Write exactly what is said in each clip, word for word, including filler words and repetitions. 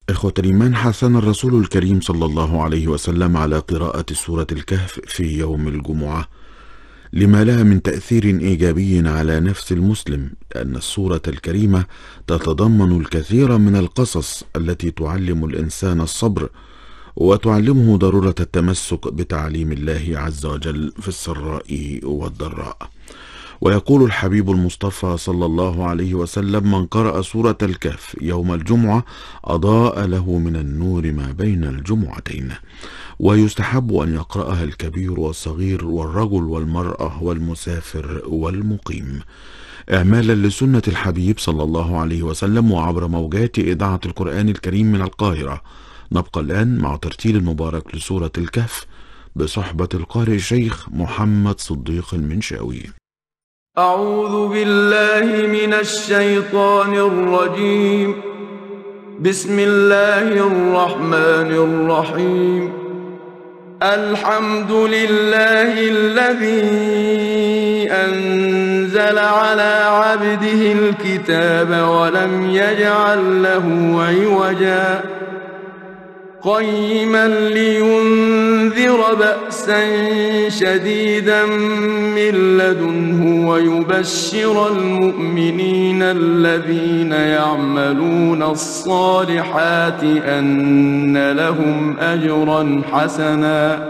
إخوة الإيمان، حثنا الرسول الكريم صلى الله عليه وسلم على قراءة سورة الكهف في يوم الجمعة لما لها من تأثير إيجابي على نفس المسلم، لأن السورة الكريمة تتضمن الكثير من القصص التي تعلم الإنسان الصبر وتعلمه ضرورة التمسك بتعليم الله عز وجل في السراء والضراء. ويقول الحبيب المصطفى صلى الله عليه وسلم: من قرأ سورة الكهف يوم الجمعة أضاء له من النور ما بين الجمعتين. ويستحب أن يقرأها الكبير والصغير والرجل والمرأة والمسافر والمقيم، إعمالا لسنة الحبيب صلى الله عليه وسلم. وعبر موجات إذاعة القرآن الكريم من القاهرة نبقى الآن مع ترتيل المبارك لسورة الكهف بصحبة القارئ الشيخ محمد صديق المنشاوي. أعوذ بالله من الشيطان الرجيم. بسم الله الرحمن الرحيم. الحمد لله الذي أنزل على عبده الكتاب ولم يجعل له عوجا قيما لينذر بأسا شديدا من لدنه ويبشر المؤمنين الذين يعملون الصالحات أن لهم أجرا حسنا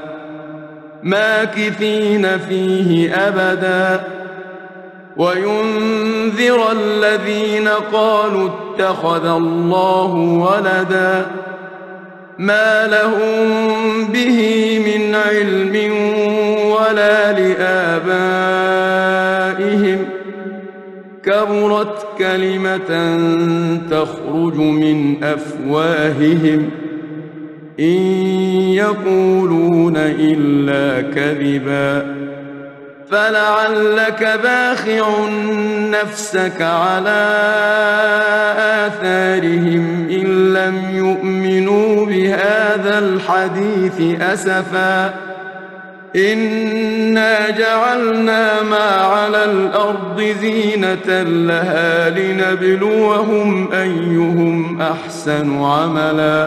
ماكثين فيه أبدا وينذر الذين قالوا اتخذ الله ولدا ما لهم به من علم ولا لآبائهم كبرت كلمة تخرج من أفواههم إن يقولون إلا كذبا فلعلك باخع نفسك على آثارهم إن لم يؤمنوا بهذا الحديث أسفا إنا جعلنا ما على الأرض زينة لها لنبلوهم أيهم أحسن عملا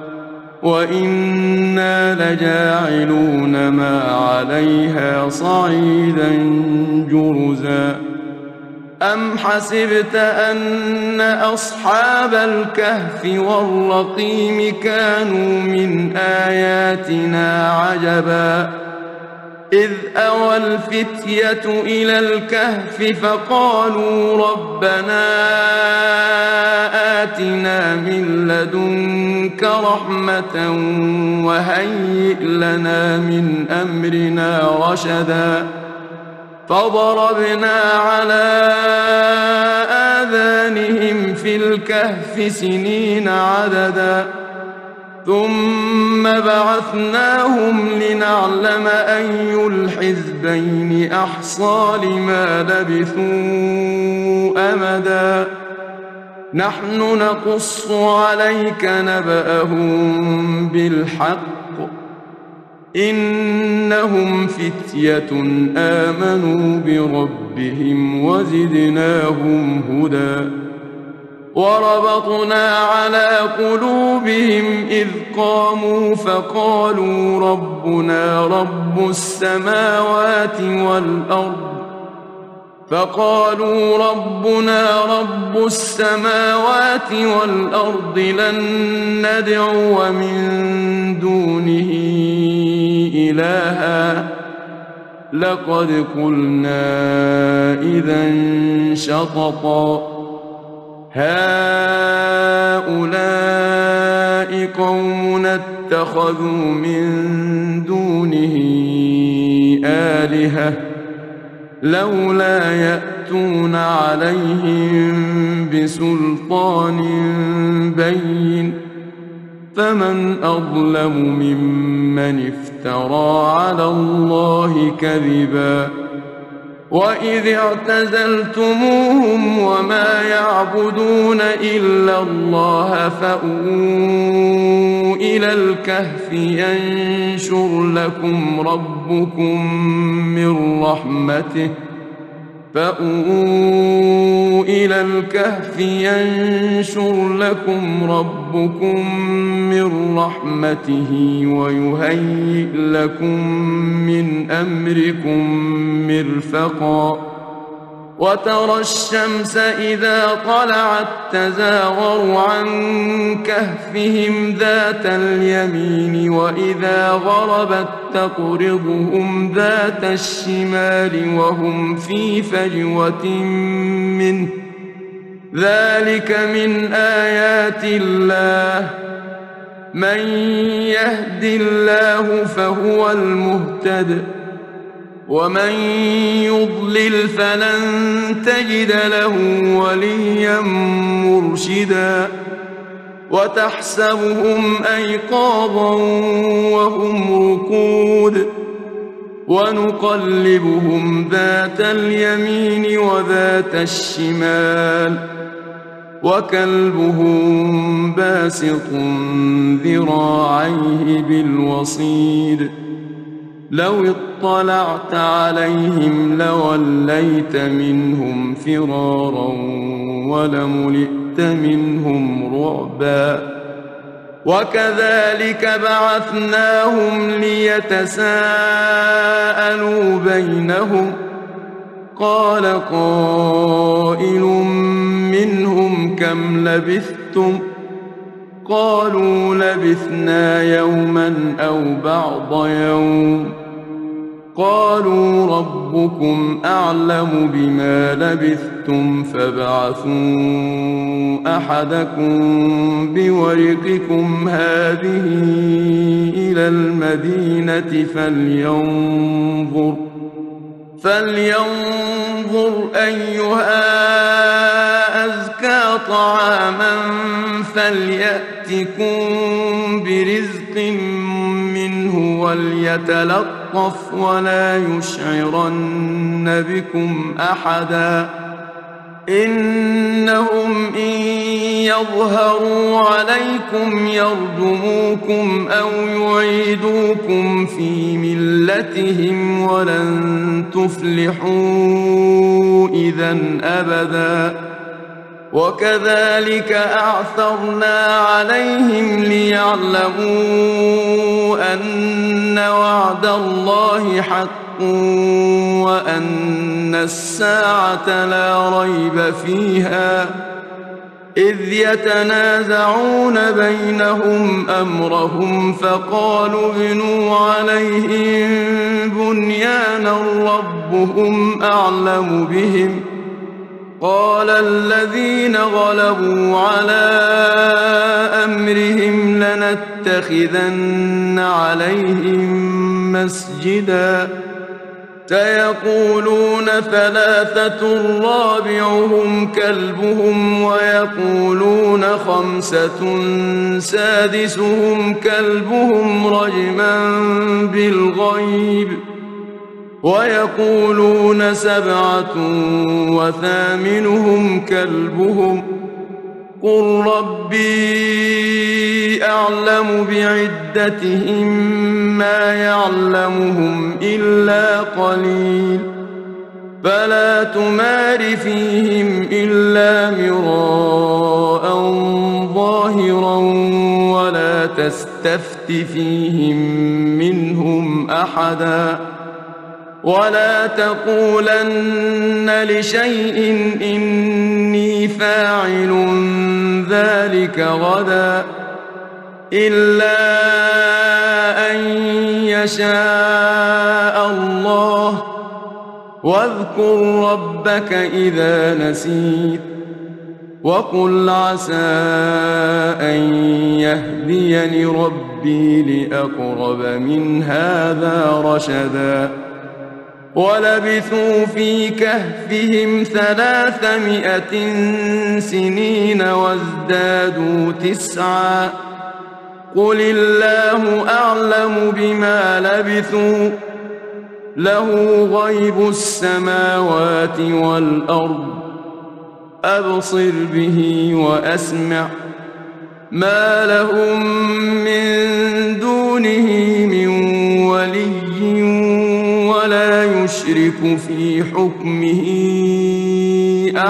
وإنا لجاعلون ما عليها صعيدا جرزا أم حسبت أن أصحاب الكهف والرقيم كانوا من آياتنا عجبا إذ أوى الفتية إلى الكهف فقالوا ربنا آتنا من لدنك رحمة وهيئ لنا من أمرنا رشدا فضربنا على آذانهم في الكهف سنين عددا ثم بعثناهم لنعلم أي الحزبين أحصى لما لبثوا أمدا نحن نقص عليك نبأهم بالحق إنهم فتية آمنوا بربهم وزدناهم هدى وربطنا على قلوبهم إذ قاموا فقالوا ربنا رب السماوات والأرض فقالوا ربنا رب السماوات والأرض لن ندعو من دونه إلها لقد قلنا إذا شططا هؤلاء قومنا اتخذوا من دونه آلهة لولا يأتون عليهم بسلطان بين فمن أظلم ممن افترى على الله كذبا وإذ اعتزلتموهم وما يعبدون إلا الله فأووا إلى الكهف ينشر لكم ربكم من رحمته فأووا إلى الكهف ينشر لكم ربكم من رحمته ويهيئ لكم من أمركم مرفقا وترى الشمس إذا طلعت تزاور عن كهفهم ذات اليمين وإذا غربت تقرضهم ذات الشمال وهم في فجوة منه ذلك من آيات الله من يهد الله فهو المهتد ومن يضلل فلن تجد له وليا مرشدا وتحسبهم أيقاظا وهم ركود ونقلبهم ذات اليمين وذات الشمال وكلبهم باسط ذراعيه بالوصيد لو اطلعت عليهم لوليت منهم فرارا ولملئت منهم رعبا وكذلك بعثناهم ليتساءلوا بينهم قال قائل منهم كم لبثتم قالوا لبثنا يوما أو بعض يوم قالوا ربكم أعلم بما لبثتم فابعثوا أحدكم بورقكم هذه إلى المدينة فلينظر فلينظر أيها أزكى طعاما فليأتكم برزق منه وليتلطف ولا يشعرن بكم أحدا إنهم إن يظهروا عليكم يرجموكم أو يعيدوكم في ملتهم ولن تفلحوا إذا أبدا وكذلك أعثرنا عليهم ليعلموا أن وعد الله حق وأن الساعة لا ريب فيها إذ يتنازعون بينهم أمرهم فقالوا ابنوا عليهم بنيانا ربهم أعلم بهم قال الذين غلبوا على أمرهم لنتخذن عليهم مسجدا سيقولون ثلاثة رابعهم كلبهم ويقولون خمسة سادسهم كلبهم رجما بالغيب ويقولون سبعة وثامنهم كلبهم قل ربي أعلم بعدتهم ما يعلمهم إلا قليل فلا تمار فيهم إلا مراء ظاهرا ولا تستفت فيهم منهم أحدا ولا تقولن لشيء إني فاعل ذلك غدا إلا أن يشاء الله واذكر ربك إذا نسيت وقل عسى أن يهديني ربي لأقرب من هذا رشدا ولبثوا في كهفهم ثلاثمائة سنين وازدادوا تسعا قل الله أعلم بما لبثوا له غيب السماوات والأرض أبصر به وأسمع ما لهم من دونه من ولي ولا يشرك في حكمه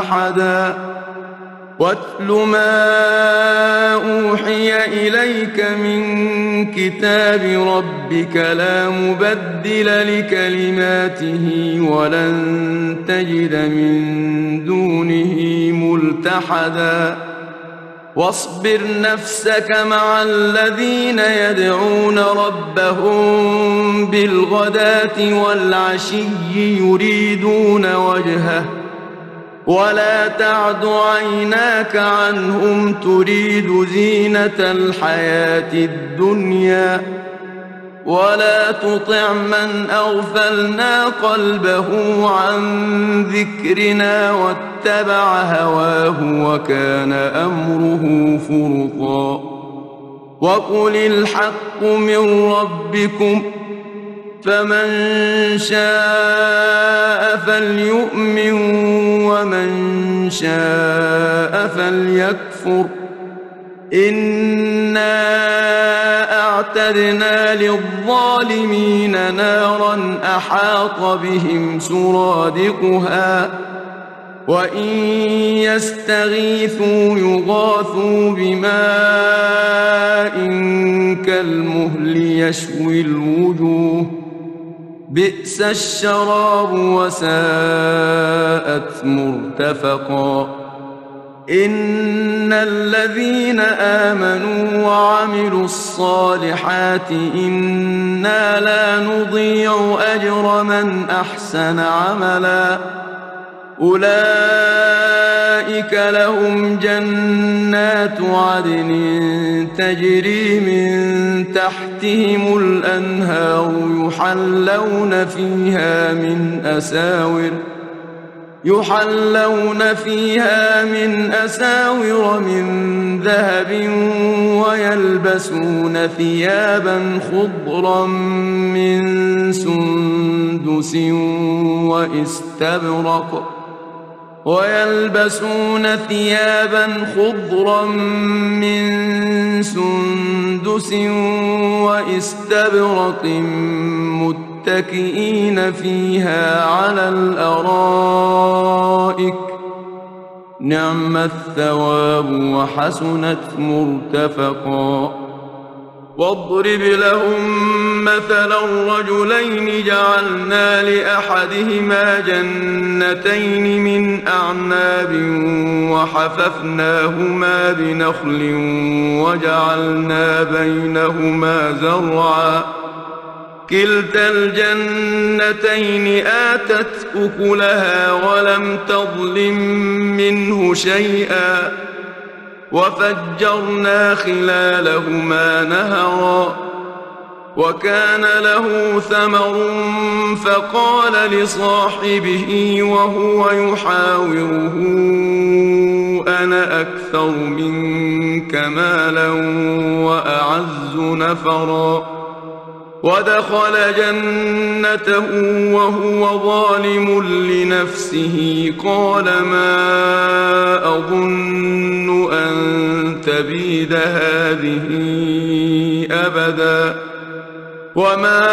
أحدا واتل ما أوحي إليك من كتاب ربك لا مبدل لكلماته ولن تجد من دونه ملتحدا واصبر نفسك مع الذين يدعون ربهم بالغداة والعشي يريدون وجهه ولا تعد عيناك عنهم تريد زينة الحياة الدنيا ولا تطع من أغفلنا قلبه عن ذكرنا واتبع هواه وكان أمره فرطا وقل الحق من ربكم فمن شاء فليؤمن ومن شاء فليكفر إنا أعتدنا للظالمين نارا أحاط بهم سرادقها وإن يستغيثوا يغاثوا بماء كالمهل يشوي الوجوه بئس الشراب وساءت مرتفقا إن الذين آمنوا وعملوا الصالحات إنا لا نضيع أجر من أحسن عملا أولئك لهم جنات عدن تجري من تحتهم الأنهار يحلون فيها من أساور يحلون فيها من أساور من ذهب ويلبسون ثيابا خضرا من سندس واستبرق ويلبسون ثيابا خضرا من سندس واستبرق متكئين فيها على الأرائك نعم الثواب وحسنت مرتفقا واضرب لهم مثلا الرجلين جعلنا لأحدهما جنتين من أعناب وحففناهما بنخل وجعلنا بينهما زرعا كلتا الجنتين آتت أكلها ولم تظلم منه شيئا وفجرنا خلالهما نهرا وكان له ثمر فقال لصاحبه وهو يحاوره أنا أكثر منك مالا وأعز نفرا ودخل جنته وهو ظالم لنفسه قال ما أظن أن تبيد هذه أبدا وما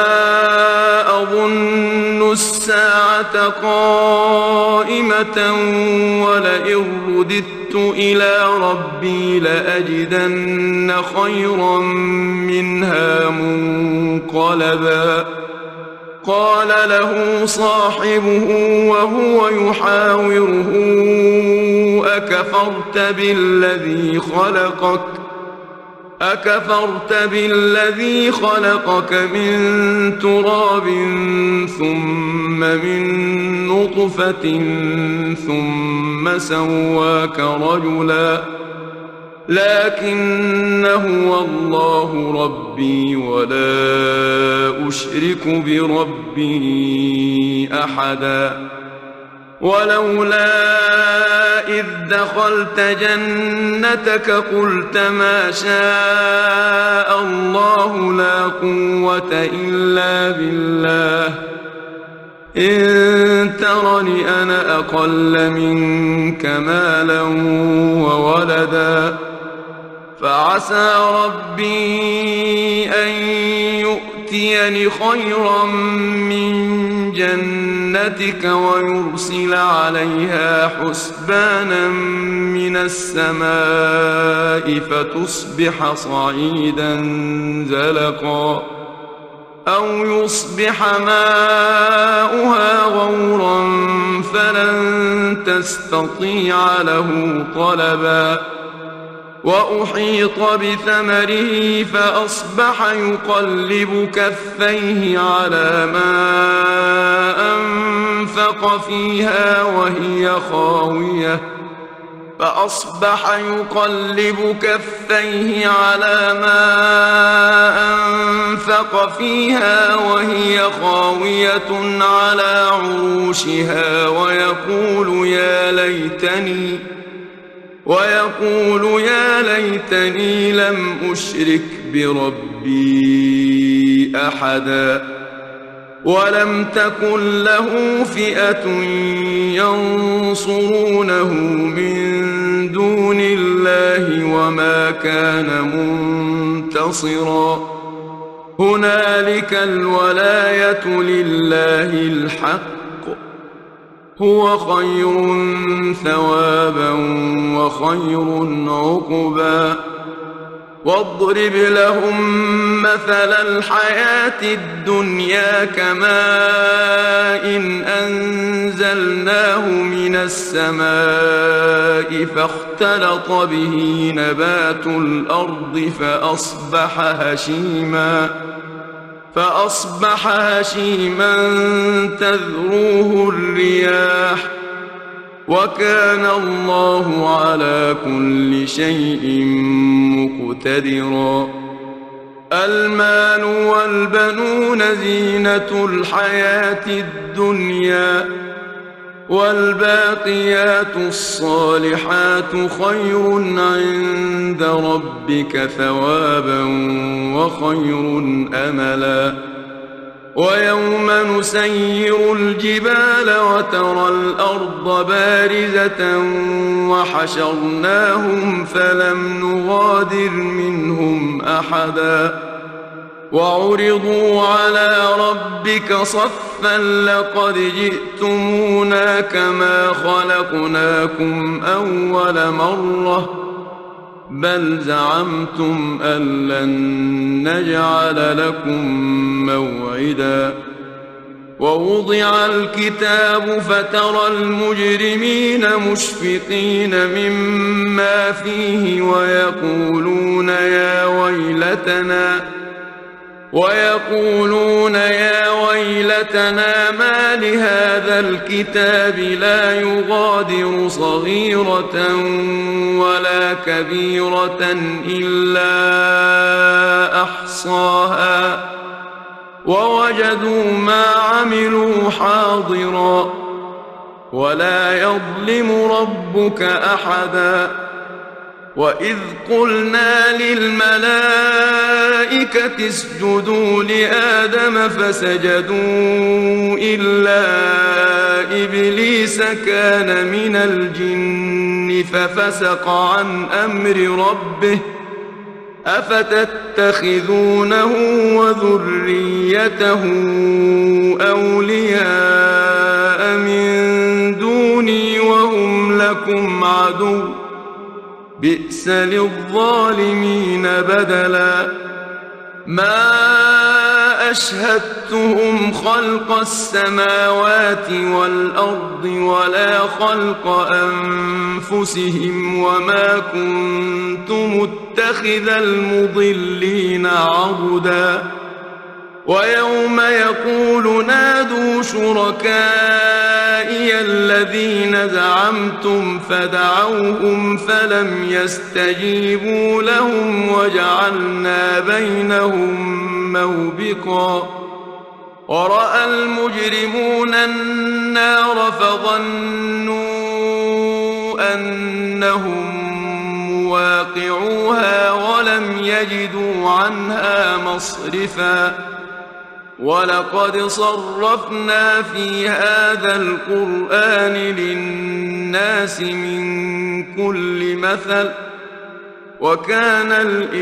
أظن الساعة قائمة ولئن رددت إلى ربي لأجدن خيرا منها منقلبا قال له صاحبه وهو يحاوره أكفرت بالذي خلقك أكفرت بالذي خلقك من تراب ثم من نطفة ثم سواك رجلا لكن هو الله ربي ولا أشرك بربي أحدا ولولا إذ دخلت جنتك قلت ما شاء الله لا قوة إلا بالله إن ترني أنا أقل منك مالا وولدا فعسى ربي أن يؤتيني خيرا من جنتك جنتك ويرسل عليها حسبانا من السماء فتصبح صعيدا زلقا أو يصبح ماؤها غورا فلن تستطيع له طلبا وأحيط بثمره فأصبح يقلب كفيه على ما أنفق فيها وهي خاوية فأصبح يقلب كفيه على ما أنفق فيها وهي خاوية على عروشها ويقول يا ليتني ويقول يا ليتني لم أشرك بربي أحدا ولم تكن له فئة ينصرونه من دون الله وما كان منتصرا هنالك الولاية لله الحق هو خير ثوابا وخير عقبا واضرب لهم مثل الحياة الدنيا كماء إن أنزلناه من السماء فاختلط به نبات الأرض فأصبح هشيما فأصبح هشيما تذروه الرياح وكان الله على كل شيء مقتدرا المال والبنون زينة الحياة الدنيا والباقيات الصالحات خير عند ربك ثوابا وخير أملا ويوم نسير الجبال وترى الأرض بارزة وحشرناهم فلم نغادر منهم أحدا وعرضوا على ربك صفا لقد جئتمونا كما خلقناكم أول مرة بل زعمتم أن لن نجعل لكم موعدا ووضع الكتاب فترى المجرمين مشفقين مما فيه ويقولون يا ويلتنا ويقولون يا ويلتنا ما لهذا الكتاب لا يغادر صغيرة ولا كبيرة إلا أحصاها ووجدوا ما عملوا حاضرا ولا يظلم ربك أحدا وإذ قلنا للملائكة اسجدوا لآدم فسجدوا إلا إبليس كان من الجن ففسق عن أمر ربه أفتتخذونه وذريته أولياء من دوني وهم لكم عدو بئس للظالمين بدلا ما أشهدتهم خلق السماوات والأرض ولا خلق أنفسهم وما كنت متخذ المضلين عضدا ويوم يقول نادوا شركائي الذين زعمتم فدعوهم فلم يستجيبوا لهم وجعلنا بينهم موبقا ورأى المجرمون النار فظنوا أنهم مواقعوها ولم يجدوا عنها مصرفا ولقد صرفنا في هذا القرآن للناس من كل مثل وكان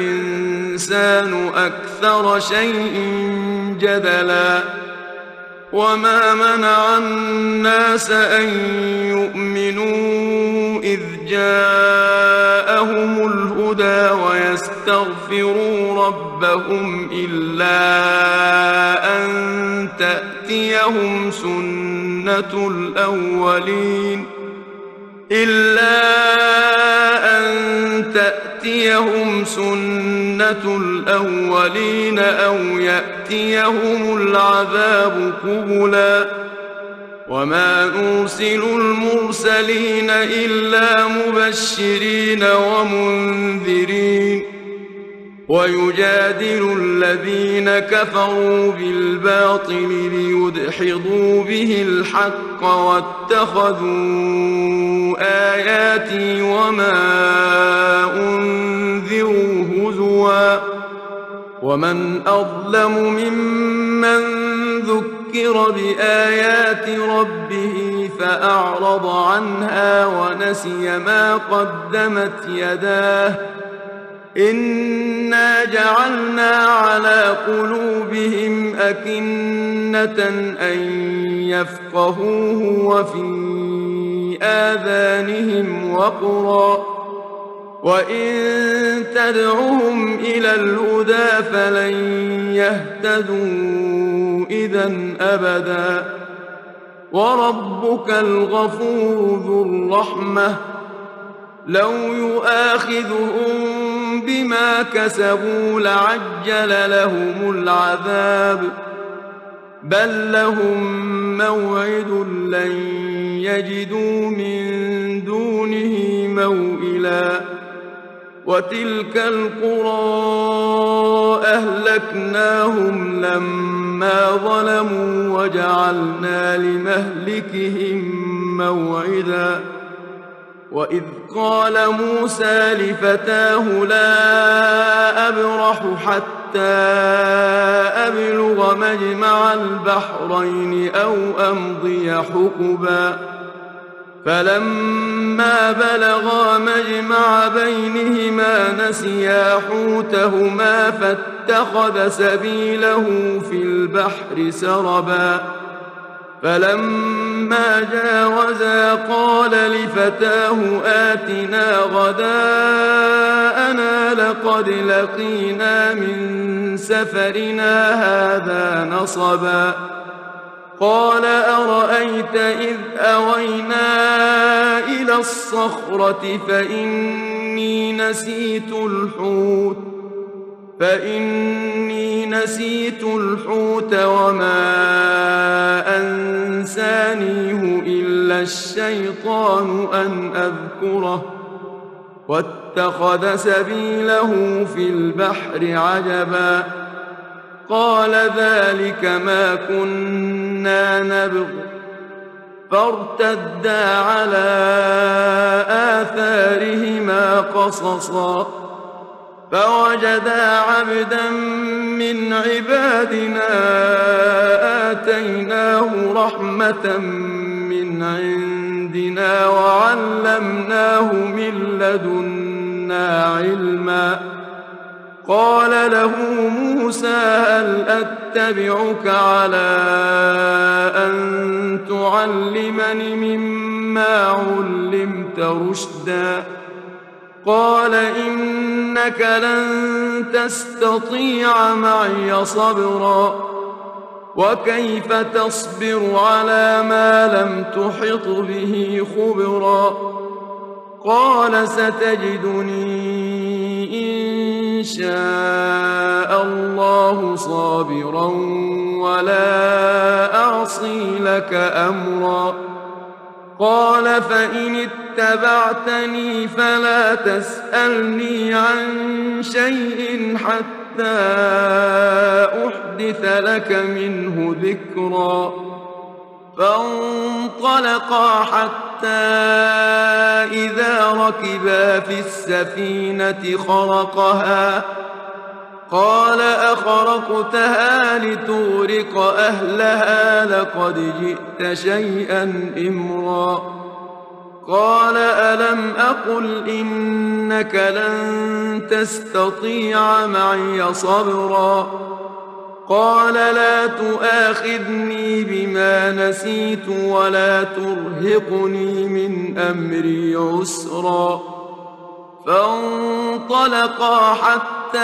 الإنسان أكثر شيء جدلا وما منع الناس أن يؤمنوا إذ جاءهم الهدى ويستغفروا ربهم إلا أن تأتيهم سنة الأولين إلا أن تأتيهم سنة الأولين أو يأتيهم العذاب قبلا وما نرسل المرسلين إلا مبشرين ومنذرين ويجادل الذين كفروا بالباطل ليدحضوا به الحق واتخذوا آياتي وما أنذروا هزوا ومن أظلم ممن ذكر بآيات ربه فأعرض عنها ونسي ما قدمت يداه إنا جعلنا على قلوبهم أكنة أن يفقهوه وفي آذانهم وقرا وإن تدعهم إلى الهدى فلن يهتدوا إذن أبدا وربك الغفور ذو الرحمة لو يؤاخذهم بما كسبوا لعجل لهم العذاب بل لهم موعد لن يجدوا من دونه موئلا وتلك القرى أهلكناهم لما ظلموا وجعلنا لمهلكهم موعدا وإذ قال موسى لفتاه لا أبرح حتى أبلغ مجمع البحرين أو أمضي حقبا فلما بلغا مجمع بينهما نسيا حوتهما فاتخذ سبيله في البحر سربا فلما جاوزا قال لفتاه آتنا غداءنا لقد لقينا من سفرنا هذا نصبا قال أرأيت إذ أوينا إلى الصخرة فإني نسيت الحوت فإني نسيت الحوت وما أنسانيه إلا الشيطان أن أذكره واتخذ سبيله في البحر عجبا قال ذلك ما كنا نبغ فارتدا على آثارهما قصصا فوجدا عبدا من عبادنا آتيناه رحمة من عندنا وعلمناه من لدنا علما قال له موسى هل أتبعك على أن تعلمني مما علمت رشدا قال إنك لن تستطيع معي صبرا وكيف تصبر على ما لم تحط به خبرا قال ستجدني إن شاء الله صابرا ولا أعصي لك أمرا قال فإن اتبعتني فلا تسألني عن شيء حتى أحدث لك منه ذكرا فانطلقا حتى إذا ركبا في السفينة خرقها قال أخرقتها لتغرق أهلها لقد جئت شيئا إمرا قال ألم أقل إنك لن تستطيع معي صبرا قال لا تؤاخذني بما نسيت ولا ترهقني من أمري عسرا فانطلقا حتى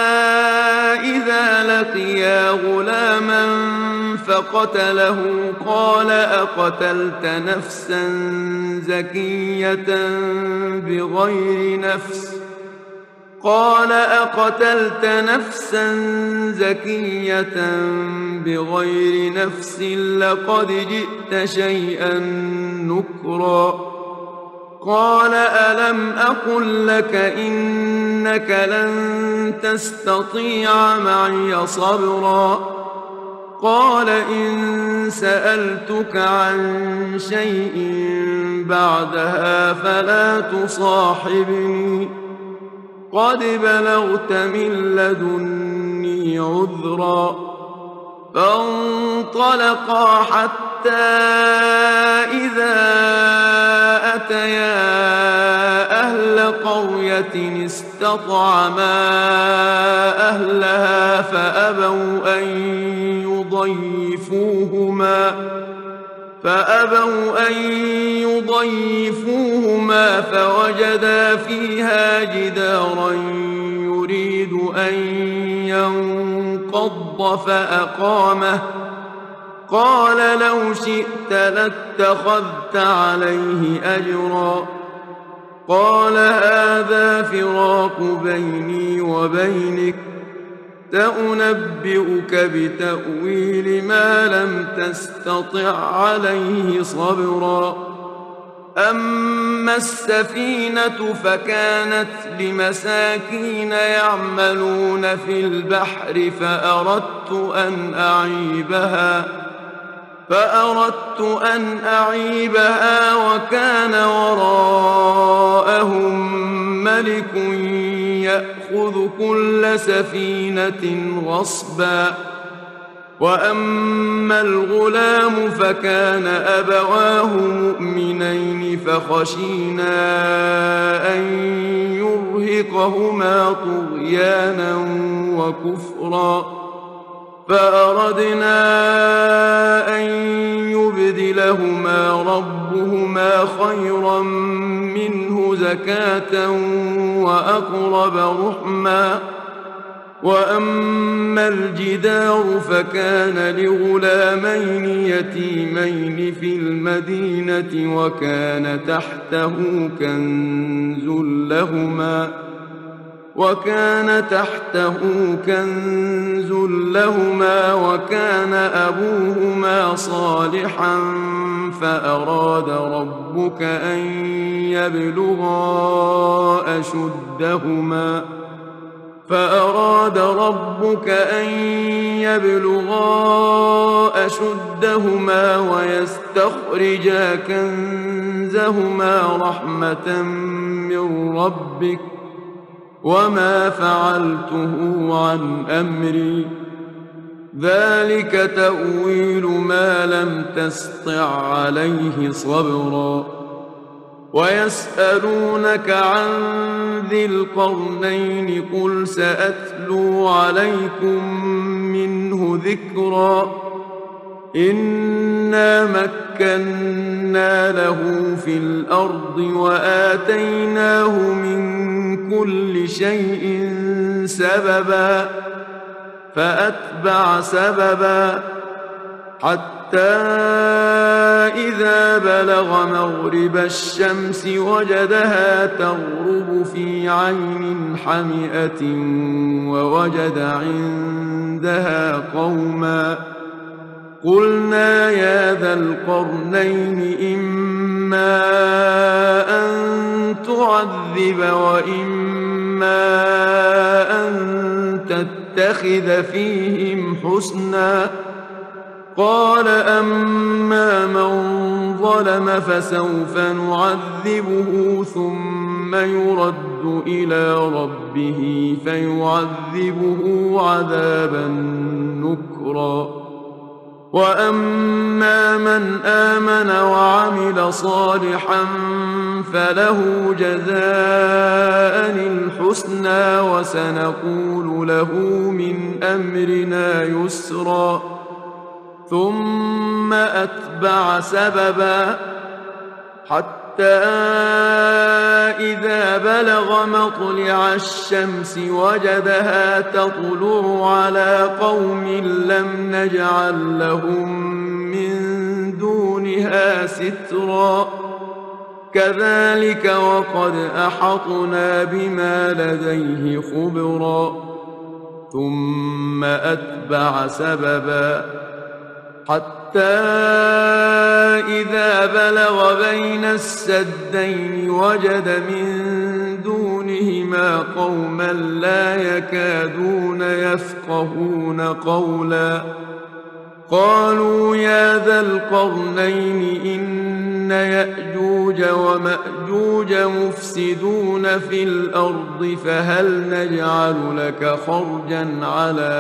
إذا لقيا غلاما فقتله قال أقتلت نفسا زكية بغير نفس قال أقتلت نفسا زكية بغير نفس لقد جئت شيئا نكرا قال ألم أقل لك إنك لن تستطيع معي صبرا قال إن سألتك عن شيء بعدها فلا تصاحبني قد بلغت من لدني عذرا فانطلقا حتى إذا أتيا أهل قرية استطعما أهلها فأبوا أن يضيفوهما فأبوا أن يضيفوهما فوجدا فيها جدارا يريد أن ينقض فأقامه قال لو شئت لاتخذت عليه أجرا قال هذا فراق بيني وبينك سأنبئك بتأويل ما لم تستطع عليه صبرا أما السفينة فكانت لمساكين يعملون في البحر فأردت أن أعيبها فأردت أن أعيبها وكان وراءهم ملك يأخذ كل سفينة غصبا وأما الغلام فكان أبواه مؤمنين فخشينا أن يرهقهما طغيانا وكفرا فأردنا أن يبدلهما ربهما خيرا منه زكاة وأقرب رحما وأما الجدار فكان لغلامين يتيمين في المدينة وكان تحته كنز لهما وكان تحته كنز لهما وكان أبوهما صالحا فأراد ربك أن يبلغا أشدهما فأراد ربك أن يبلغا أشدهما ويستخرجا كنزهما رحمة من ربك وما فعلته عن أمري ذلك تأويل ما لم تسطع عليه صبرا ويسألونك عن ذي القرنين قل سأتلو عليكم منه ذكرا إنا مكنا له في الأرض وآتيناه من كل شيء سببا فأتبع سببا حتى إذا بلغ مغرب الشمس وجدها تغرب في عين حمئة ووجد عندها قوما قلنا يا ذا القرنين إما أن تعذب وإما أن تتخذ فيهم حسنا قال أما من ظلم فسوف نعذبه ثم يرد إلى ربه فيعذبه عذابا نكرا وأما من آمن وعمل صالحا فله جزاء الحسنى وسنقول له من أمرنا يسرا ثم أتبع سببا حتى إذا بلغ مطلع الشمس وجدها تطلع على قوم لم نجعل لهم من دونها سترا كذلك وقد أحطنا بما لديه خبرا ثم أتبع سببا حتى إذا بلغ بين السدين وجد من دونهما قوما لا يكادون يفقهون قولا قالوا يا ذا القرنين إن يأجوج ومأجوج مفسدون في الأرض فهل نجعل لك خرجا على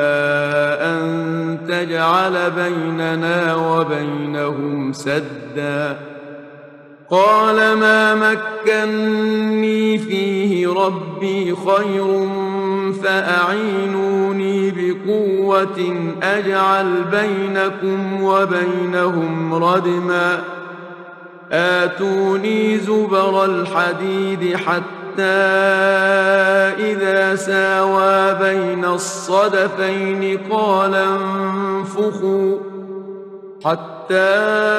أن تجعل بيننا وبينهم سدا قال ما مكني فيه ربي خير فأعينوني بقوة أجعل بينكم وبينهم ردما آتوني زبر الحديد حتى إذا ساوى بين الصدفين قال انفخوا حتى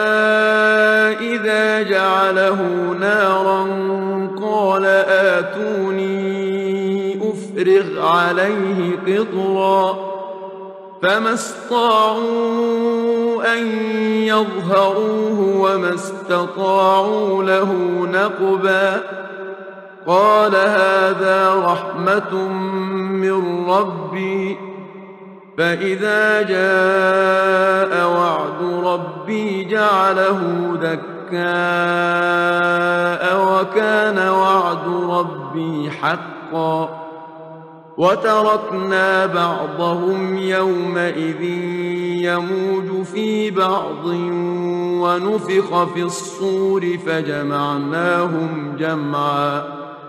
إذا جعله نارا قال آتوني أفرغ عليه قطرا فما استطاعوا أن يظهروه وما استطاعوا له نقبا قال هذا رحمة من ربي فإذا جاء وعد ربي جعله دكاء وكان وعد ربي حقا وتركنا بعضهم يومئذ يموج في بعض ونفخ في الصور فجمعناهم جمعا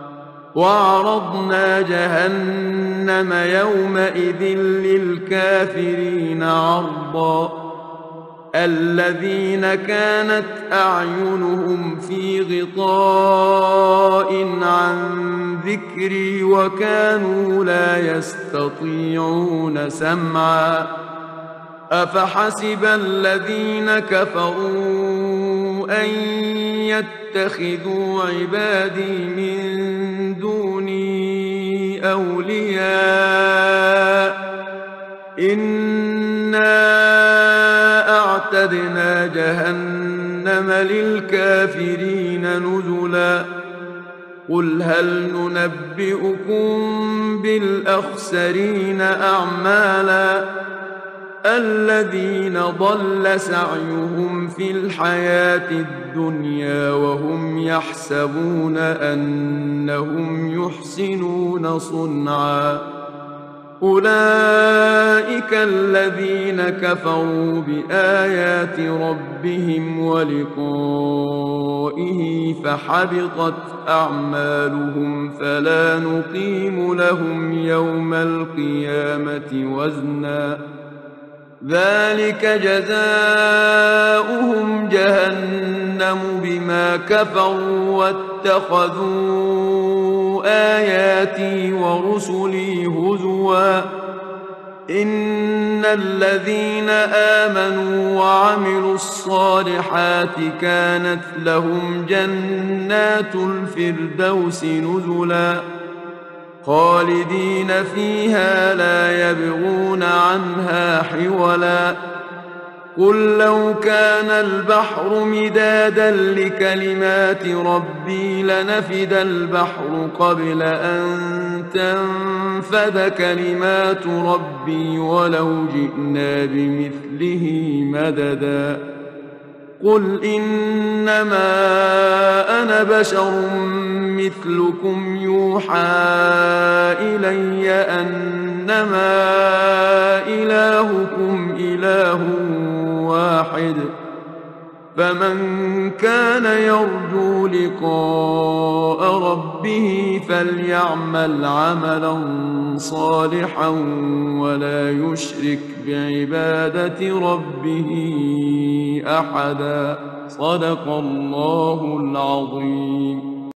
وعرضنا جهنم يومئذ للكافرين عرضا الذين كانت أعينهم في غطاء عن ذكري وكانوا لا يستطيعون سمعا أفحسب الذين كفروا أن يتخذوا عبادي من دوني أولياء إنا أعتدنا جهنم للكافرين نزلا قل هل ننبئكم بالأخسرين أعمالا الذين ضل سعيهم في الحياة الدنيا وهم يحسبون أنهم يحسنون صنعا أولئك الذين كفروا بآيات ربهم ولقائه فحبطت أعمالهم فلا نقيم لهم يوم القيامة وزنا ذلك جزاؤهم جهنم بما كفروا واتخذوا آياتي ورسلي هزوا إن الذين آمنوا وعملوا الصالحات كانت لهم جنات الفردوس نزلا خالدين فيها لا يبغون عنها حولا قل لو كان البحر مدادا لكلمات ربي لنفد البحر قبل أن تنفد كلمات ربي ولو جئنا بمثله مددا قل إنما أنا بشر مثلكم يوحى إلي أنما إلهكم إله واحد فمن كان يرجو لقاء ربه فليعمل عملا صالحا ولا يشرك بعبادة ربه أحدا. صدق الله العظيم.